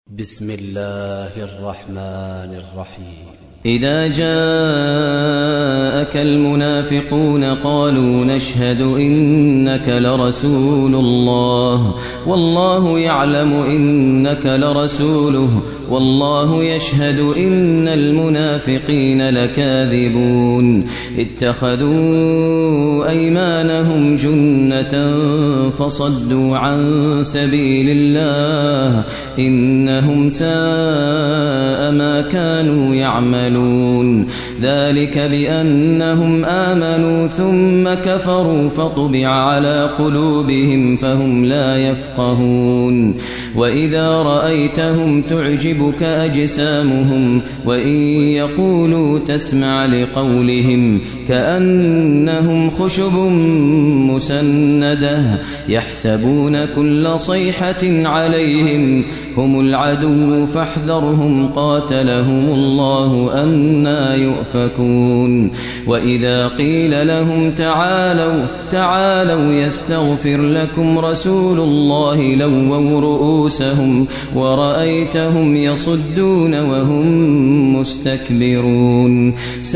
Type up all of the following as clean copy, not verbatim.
بسم الله الرحمن الرحيم. إذا جاءك المنافقون قالوا نشهد إنك لرسول الله والله يعلم إنك لرسوله والله يشهد إن المنافقين لكاذبون اتخذوا أيمانهم جنة فصدوا عن سبيل الله إنهم ساء ما كانوا يعملون ذلك بأنهم آمنوا ثم كفروا فطبع على قلوبهم فهم لا يفقهون وإذا رأيتهم تعجبك أجسامهم وإن يقولوا تسمع لقولهم كأنهم خشب مسندة يحسبون كل صيحة عليهم هم العدو فاحذرهم قاتلهم الله أنى يؤفكون وإذا قيل لهم تعالوا يستغفر لكم رسول الله لووا رؤوسهم ورأيتهم يصدون وهم مستكبرون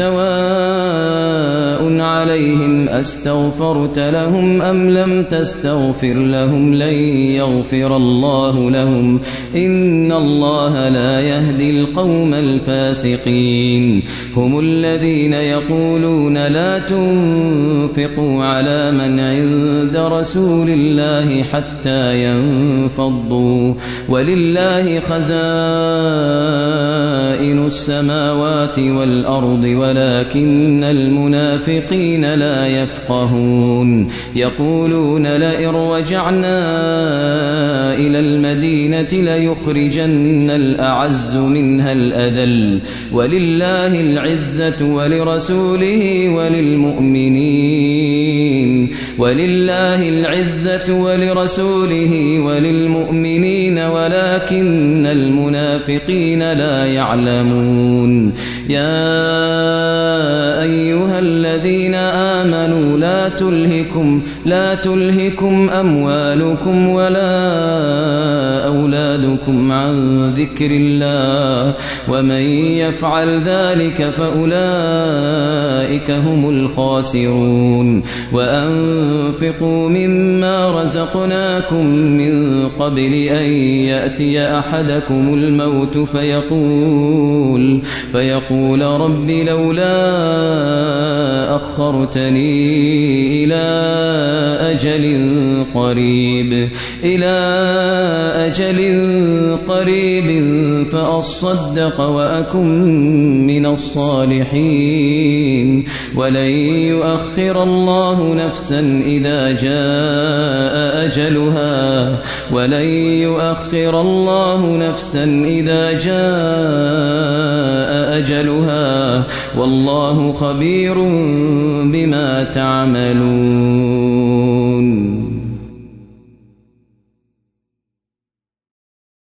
سواء عليهم أستغفرت لهم أم لم تستغفر لهم لن يغفر الله لهم إن الله لا يهدي القوم الفاسقين هم الذين يقولون لا تنفقوا على من عند رسول الله حتى ينفضوا ولله خزائن السماوات والأرض ولكن المنافقين لا يفقهون يقولون لئن رجعنا إلى المدينة ليخرجن الأعز منها الأذل ولله العزة ولرسوله وللمؤمنين ولكن المنافقين لا يعلمون يا أيها الذين آمنوا لا تلهكم أموالكم ولا أولادكم عن ذكر الله ومن يفعل ذلك فأولئك هم الخاسرون وأنفقوا مما رزقناكم من قبل أن يأتي أحدكم الموت فيقول رب لولا أخرتني إلى أجل قريب فأصدق وأكن من الصالحين ولن يؤخر الله نفسا إذا جاء أجلها والله خبير بما تعملون.